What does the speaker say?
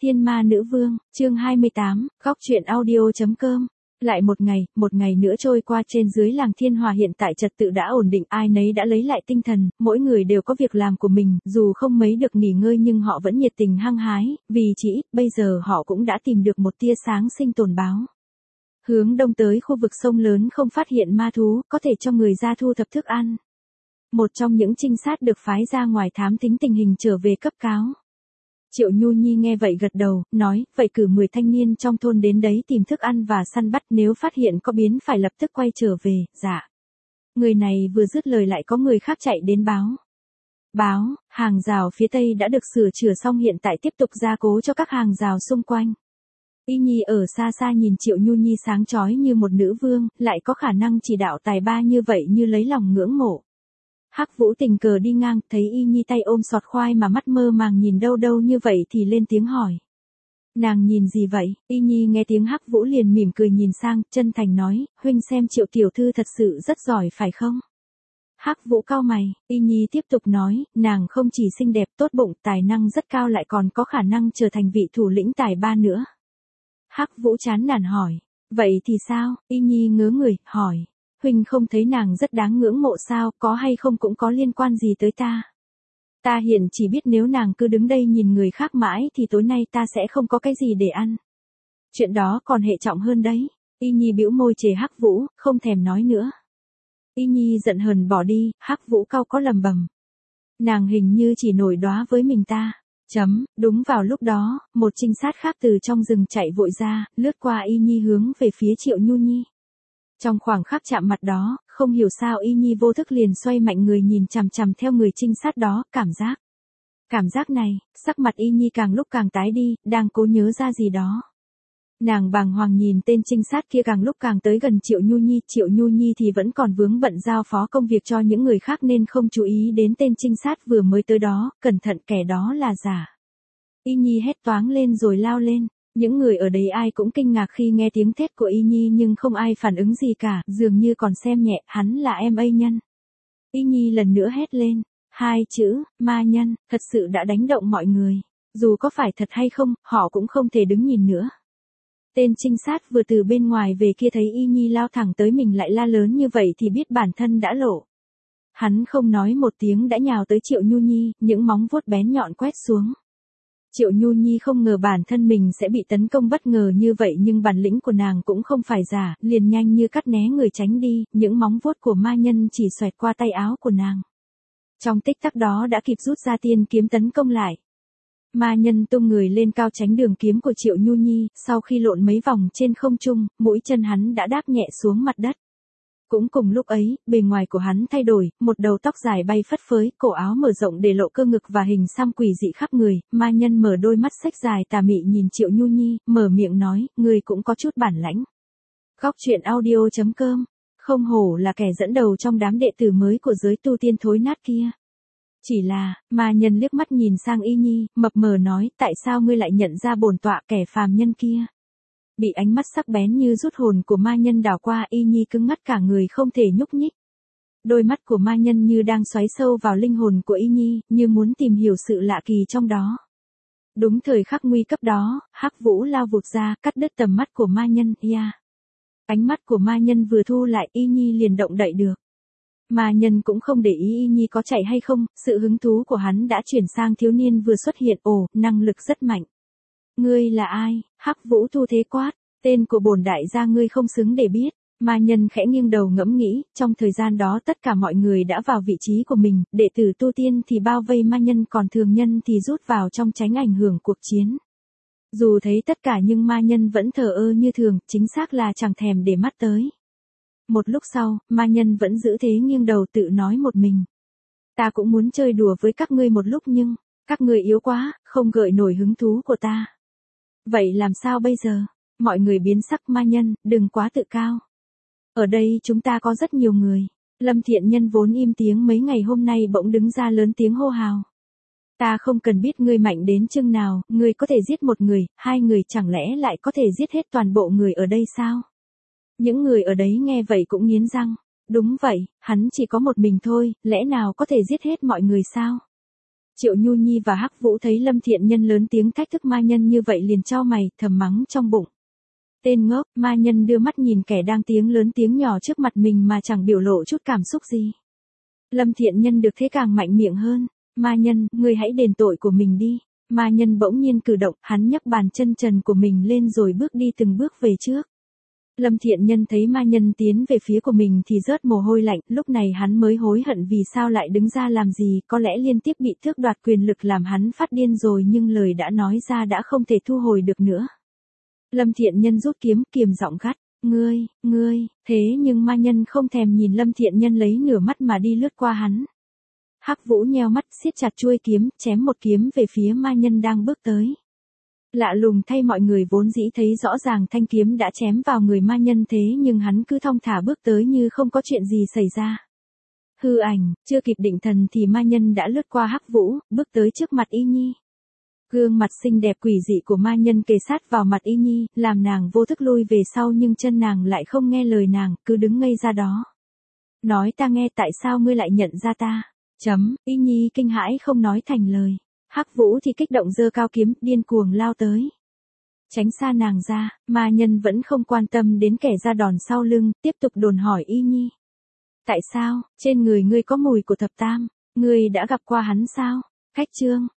Thiên Ma Nữ Vương, chương 28, góc truyện audio.com. Lại một ngày nữa trôi qua trên dưới làng Thiên Hòa hiện tại trật tự đã ổn định, ai nấy đã lấy lại tinh thần, mỗi người đều có việc làm của mình, dù không mấy được nghỉ ngơi nhưng họ vẫn nhiệt tình hăng hái, vì chỉ ít bây giờ họ cũng đã tìm được một tia sáng sinh tồn báo. Hướng đông tới khu vực sông lớn không phát hiện ma thú, có thể cho người ra thu thập thức ăn. Một trong những trinh sát được phái ra ngoài thám thính tình hình trở về cấp cáo. Triệu Nhu Nhi nghe vậy gật đầu, nói, vậy cử 10 thanh niên trong thôn đến đấy tìm thức ăn và săn bắt, nếu phát hiện có biến phải lập tức quay trở về, dạ. Người này vừa dứt lời lại có người khác chạy đến báo, hàng rào phía tây đã được sửa chữa xong hiện tại tiếp tục gia cố cho các hàng rào xung quanh. Y Nhi ở xa xa nhìn Triệu Nhu Nhi sáng chói như một nữ vương, lại có khả năng chỉ đạo tài ba như vậy như lấy lòng ngưỡng mộ. Hắc Vũ tình cờ đi ngang, thấy Y Nhi tay ôm sọt khoai mà mắt mơ màng nhìn đâu như vậy thì lên tiếng hỏi. Nàng nhìn gì vậy? Y Nhi nghe tiếng Hắc Vũ liền mỉm cười nhìn sang, chân thành nói, huynh xem Triệu tiểu thư thật sự rất giỏi phải không? Hắc Vũ cau mày, Y Nhi tiếp tục nói, nàng không chỉ xinh đẹp tốt bụng, tài năng rất cao lại còn có khả năng trở thành vị thủ lĩnh tài ba nữa. Hắc Vũ chán nản hỏi, vậy thì sao? Y Nhi ngớ người, hỏi. Huynh không thấy nàng rất đáng ngưỡng mộ sao, có hay không cũng có liên quan gì tới ta. Ta hiện chỉ biết nếu nàng cứ đứng đây nhìn người khác mãi thì tối nay ta sẽ không có cái gì để ăn. Chuyện đó còn hệ trọng hơn đấy. Y Nhi bĩu môi chề Hắc Vũ, không thèm nói nữa. Y Nhi giận hờn bỏ đi, Hắc Vũ cau có lầm bầm. Nàng hình như chỉ nổi đóa với mình ta. Đúng vào lúc đó, một trinh sát khác từ trong rừng chạy vội ra, lướt qua Y Nhi hướng về phía Triệu Nhu Nhi. Trong khoảng khắc chạm mặt đó, không hiểu sao Y Nhi vô thức liền xoay mạnh người nhìn chằm chằm theo người trinh sát đó, cảm giác này, sắc mặt Y Nhi càng lúc càng tái đi, đang cố nhớ ra gì đó. Nàng bàng hoàng nhìn tên trinh sát kia càng lúc càng tới gần Triệu Nhu Nhi thì vẫn còn vướng bận giao phó công việc cho những người khác nên không chú ý đến tên trinh sát vừa mới tới đó, cẩn thận kẻ đó là giả. Y Nhi hét toáng lên rồi lao lên. Những người ở đấy ai cũng kinh ngạc khi nghe tiếng thét của Y Nhi nhưng không ai phản ứng gì cả, dường như còn xem nhẹ, hắn là em A nhân. Y Nhi lần nữa hét lên, hai chữ, ma nhân, thật sự đã đánh động mọi người. Dù có phải thật hay không, họ cũng không thể đứng nhìn nữa. Tên trinh sát vừa từ bên ngoài về kia thấy Y Nhi lao thẳng tới mình lại la lớn như vậy thì biết bản thân đã lộ. Hắn không nói một tiếng đã nhào tới Triệu Nhu Nhi, những móng vuốt bén nhọn quét xuống. Triệu Nhu Nhi không ngờ bản thân mình sẽ bị tấn công bất ngờ như vậy nhưng bản lĩnh của nàng cũng không phải giả, liền nhanh như cắt né người tránh đi, những móng vuốt của ma nhân chỉ xoẹt qua tay áo của nàng. Trong tích tắc đó đã kịp rút ra tiên kiếm tấn công lại. Ma nhân tung người lên cao tránh đường kiếm của Triệu Nhu Nhi, sau khi lộn mấy vòng trên không trung, mũi chân hắn đã đáp nhẹ xuống mặt đất. Cũng cùng lúc ấy, bề ngoài của hắn thay đổi, một đầu tóc dài bay phất phới, cổ áo mở rộng để lộ cơ ngực và hình xăm quỷ dị khắp người, ma nhân mở đôi mắt xếch dài tà mị nhìn Triệu Nhu Nhi, mở miệng nói, người cũng có chút bản lãnh. Góc truyện audio.com, không hổ là kẻ dẫn đầu trong đám đệ tử mới của giới tu tiên thối nát kia. Chỉ là, ma nhân liếc mắt nhìn sang Y Nhi, mập mờ nói, tại sao ngươi lại nhận ra bổn tọa kẻ phàm nhân kia? Bị ánh mắt sắc bén như rút hồn của ma nhân đảo qua, Y Nhi cứng ngắt cả người không thể nhúc nhích. Đôi mắt của ma nhân như đang xoáy sâu vào linh hồn của Y Nhi, như muốn tìm hiểu sự lạ kỳ trong đó. Đúng thời khắc nguy cấp đó, Hắc Vũ lao vụt ra, cắt đứt tầm mắt của ma nhân, Ánh mắt của ma nhân vừa thu lại, Y Nhi liền động đậy được. Ma nhân cũng không để ý Y Nhi có chạy hay không, sự hứng thú của hắn đã chuyển sang thiếu niên vừa xuất hiện, năng lực rất mạnh. Ngươi là ai? Hắc Vũ thu thế quát, tên của bổn đại gia ngươi không xứng để biết. Ma nhân khẽ nghiêng đầu ngẫm nghĩ, trong thời gian đó tất cả mọi người đã vào vị trí của mình, đệ tử tu tiên thì bao vây ma nhân còn thường nhân thì rút vào trong tránh ảnh hưởng cuộc chiến. Dù thấy tất cả nhưng ma nhân vẫn thờ ơ như thường, chính xác là chẳng thèm để mắt tới. Một lúc sau, ma nhân vẫn giữ thế nghiêng đầu tự nói một mình. Ta cũng muốn chơi đùa với các ngươi một lúc nhưng, các ngươi yếu quá, không gợi nổi hứng thú của ta. Vậy làm sao bây giờ? Mọi người biến sắc ma nhân, đừng quá tự cao. Ở đây chúng ta có rất nhiều người. Lâm Thiện Nhân vốn im tiếng mấy ngày hôm nay bỗng đứng ra lớn tiếng hô hào. Ta không cần biết ngươi mạnh đến chừng nào, ngươi có thể giết một người, hai người chẳng lẽ lại có thể giết hết toàn bộ người ở đây sao? Những người ở đấy nghe vậy cũng nghiến răng. Đúng vậy, hắn chỉ có một mình thôi, lẽ nào có thể giết hết mọi người sao? Triệu Nhu Nhi và Hắc Vũ thấy Lâm Thiện Nhân lớn tiếng thách thức ma nhân như vậy liền chau mày, thầm mắng trong bụng. Tên ngốc, ma nhân đưa mắt nhìn kẻ đang tiếng lớn tiếng nhỏ trước mặt mình mà chẳng biểu lộ chút cảm xúc gì. Lâm Thiện Nhân được thế càng mạnh miệng hơn. Ma nhân, ngươi hãy đền tội của mình đi. Ma nhân bỗng nhiên cử động, hắn nhấc bàn chân trần của mình lên rồi bước đi từng bước về trước. Lâm Thiện Nhân thấy ma nhân tiến về phía của mình thì rớt mồ hôi lạnh, lúc này hắn mới hối hận vì sao lại đứng ra làm gì, có lẽ liên tiếp bị tước đoạt quyền lực làm hắn phát điên rồi nhưng lời đã nói ra đã không thể thu hồi được nữa. Lâm Thiện Nhân rút kiếm, kiềm giọng gắt, ngươi, thế nhưng ma nhân không thèm nhìn Lâm Thiện Nhân lấy nửa mắt mà đi lướt qua hắn. Hắc Vũ nheo mắt, siết chặt chuôi kiếm, chém một kiếm về phía ma nhân đang bước tới. Lạ lùng thay mọi người vốn dĩ thấy rõ ràng thanh kiếm đã chém vào người ma nhân thế nhưng hắn cứ thong thả bước tới như không có chuyện gì xảy ra. Hư ảnh, chưa kịp định thần thì ma nhân đã lướt qua Hắc Vũ, bước tới trước mặt Y Nhi. Gương mặt xinh đẹp quỷ dị của ma nhân kề sát vào mặt Y Nhi, làm nàng vô thức lui về sau nhưng chân nàng lại không nghe lời nàng, cứ đứng ngây ra đó. Nói ta nghe tại sao ngươi lại nhận ra ta? Y Nhi kinh hãi không nói thành lời. Hắc Vũ thì kích động giơ cao kiếm, điên cuồng lao tới. Tránh xa nàng ra, ma nhân vẫn không quan tâm đến kẻ ra đòn sau lưng, tiếp tục đồn hỏi Y Nhi. Tại sao, trên người ngươi có mùi của thập tam, ngươi đã gặp qua hắn sao? Khách Trương,